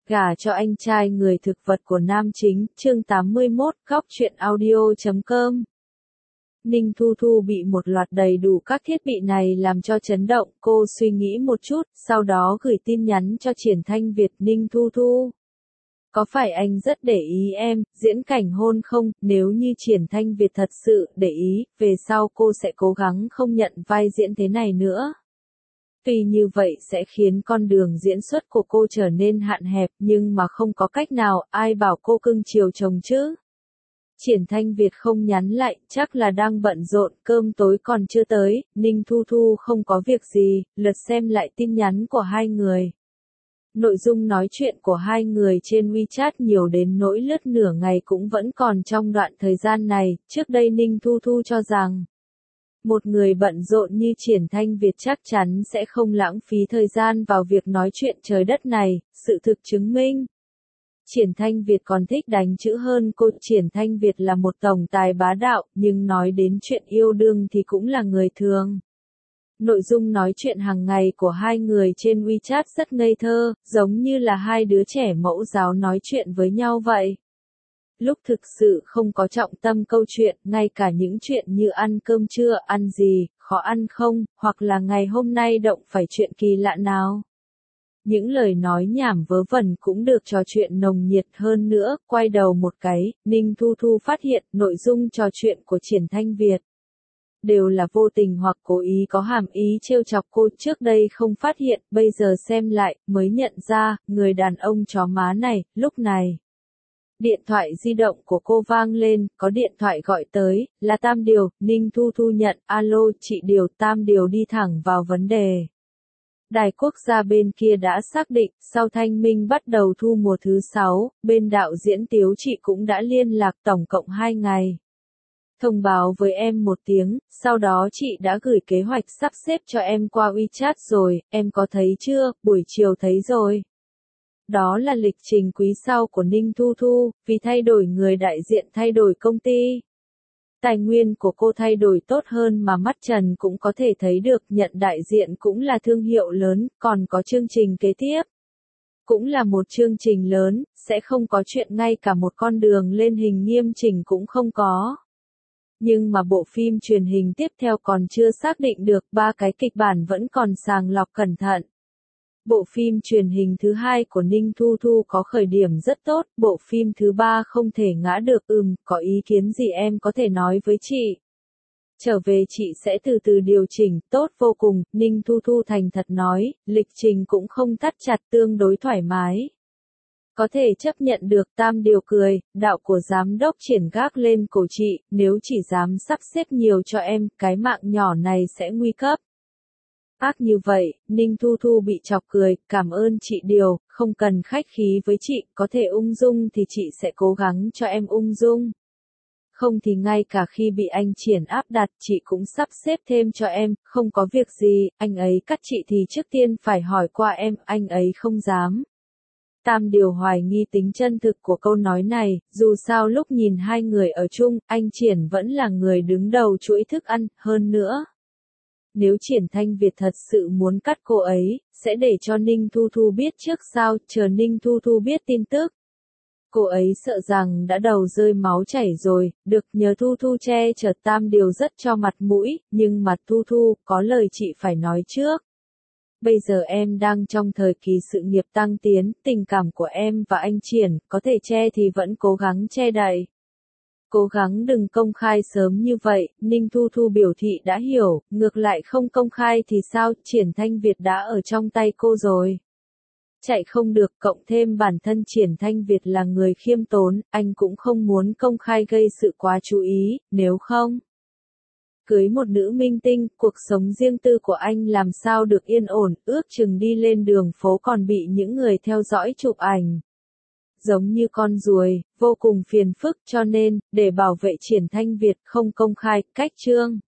Gả cho anh trai người thực vật của nam chính, chương 81, góc truyện audio.com. Ninh Thu Thu bị một loạt đầy đủ các thiết bị này làm cho chấn động, cô suy nghĩ một chút, sau đó gửi tin nhắn cho Triển Thanh Việt. Ninh Thu Thu, có phải anh rất để ý em, diễn cảnh hôn không? Nếu như Triển Thanh Việt thật sự để ý, về sau cô sẽ cố gắng không nhận vai diễn thế này nữa. Tuy như vậy sẽ khiến con đường diễn xuất của cô trở nên hạn hẹp, nhưng mà không có cách nào, ai bảo cô cưng chiều chồng chứ? Triển Thanh Việt không nhắn lại, chắc là đang bận rộn, cơm tối còn chưa tới. Ninh Thu Thu không có việc gì, lật xem lại tin nhắn của hai người. Nội dung nói chuyện của hai người trên WeChat nhiều đến nỗi lướt nửa ngày cũng vẫn còn trong đoạn thời gian này. Trước đây Ninh Thu Thu cho rằng một người bận rộn như Triển Thanh Việt chắc chắn sẽ không lãng phí thời gian vào việc nói chuyện trời đất này, sự thực chứng minh. Triển Thanh Việt còn thích đánh chữ hơn cô. Triển Thanh Việt là một tổng tài bá đạo, nhưng nói đến chuyện yêu đương thì cũng là người thường. Nội dung nói chuyện hàng ngày của hai người trên WeChat rất ngây thơ, giống như là hai đứa trẻ mẫu giáo nói chuyện với nhau vậy. Lúc thực sự không có trọng tâm câu chuyện, ngay cả những chuyện như ăn cơm trưa, ăn gì, khó ăn không, hoặc là ngày hôm nay động phải chuyện kỳ lạ nào. Những lời nói nhảm vớ vẩn cũng được trò chuyện nồng nhiệt hơn nữa. Quay đầu một cái, Ninh Thu Thu phát hiện nội dung trò chuyện của Triển Thanh Việt đều là vô tình hoặc cố ý có hàm ý trêu chọc cô. Trước đây không phát hiện, bây giờ xem lại, mới nhận ra, người đàn ông chó má này. Lúc này, điện thoại di động của cô vang lên, có điện thoại gọi tới, là Tam Điều. Ninh Thu Thu nhận, alo, chị Điều. Tam Điều đi thẳng vào vấn đề. Đài quốc gia bên kia đã xác định, sau Thanh Minh bắt đầu thu mùa thứ 6, bên đạo diễn Tiếu Trị cũng đã liên lạc tổng cộng 2 ngày. Thông báo với em một tiếng, sau đó chị đã gửi kế hoạch sắp xếp cho em qua WeChat rồi, em có thấy chưa? Buổi chiều thấy rồi. Đó là lịch trình quý sau của Ninh Thu Thu, vì thay đổi người đại diện thay đổi công ty. Tài nguyên của cô thay đổi tốt hơn mà mắt trần cũng có thể thấy được. Nhận đại diện cũng là thương hiệu lớn, còn có chương trình kế tiếp. Cũng là một chương trình lớn, sẽ không có chuyện ngay cả một con đường lên hình nghiêm chỉnh cũng không có. Nhưng mà bộ phim truyền hình tiếp theo còn chưa xác định được, 3 cái kịch bản vẫn còn sàng lọc cẩn thận. Bộ phim truyền hình thứ 2 của Ninh Thu Thu có khởi điểm rất tốt, bộ phim thứ 3 không thể ngã được. Có ý kiến gì em có thể nói với chị. Trở về chị sẽ từ từ điều chỉnh, tốt vô cùng. Ninh Thu Thu thành thật nói, lịch trình cũng không thắt chặt, tương đối thoải mái. Có thể chấp nhận được. Tam Điều cười, đạo của giám đốc Triển gác lên cổ chị, nếu chỉ dám sắp xếp nhiều cho em, cái mạng nhỏ này sẽ nguy cấp. Ác như vậy, Ninh Thu Thu bị chọc cười, cảm ơn chị Điều, không cần khách khí với chị, có thể ung dung thì chị sẽ cố gắng cho em ung dung. Không thì ngay cả khi bị anh Triển áp đặt, chị cũng sắp xếp thêm cho em, không có việc gì, anh ấy cắt chị thì trước tiên phải hỏi qua em, anh ấy không dám. Tam Điều hoài nghi tính chân thực của câu nói này, dù sao lúc nhìn hai người ở chung, anh Triển vẫn là người đứng đầu chuỗi thức ăn, hơn nữa. Nếu Triển Thanh Việt thật sự muốn cắt cô ấy, sẽ để cho Ninh Thu Thu biết trước sao, chờ Ninh Thu Thu biết tin tức. Cô ấy sợ rằng đã đầu rơi máu chảy rồi, được nhờ Thu Thu che chở. Tam Điều rất cho mặt mũi, nhưng mà Thu Thu, có lời chị phải nói trước. Bây giờ em đang trong thời kỳ sự nghiệp tăng tiến, tình cảm của em và anh Triển, có thể che thì vẫn cố gắng che đậy. Cố gắng đừng công khai sớm như vậy. Ninh Thu Thu biểu thị đã hiểu, ngược lại không công khai thì sao, Triển Thanh Việt đã ở trong tay cô rồi. Chạy không được, cộng thêm bản thân Triển Thanh Việt là người khiêm tốn, anh cũng không muốn công khai gây sự quá chú ý, nếu không. Cưới một nữ minh tinh, cuộc sống riêng tư của anh làm sao được yên ổn, ước chừng đi lên đường phố còn bị những người theo dõi chụp ảnh. Giống như con ruồi, vô cùng phiền phức, cho nên, để bảo vệ Triển Thanh Việt không công khai, cách chương.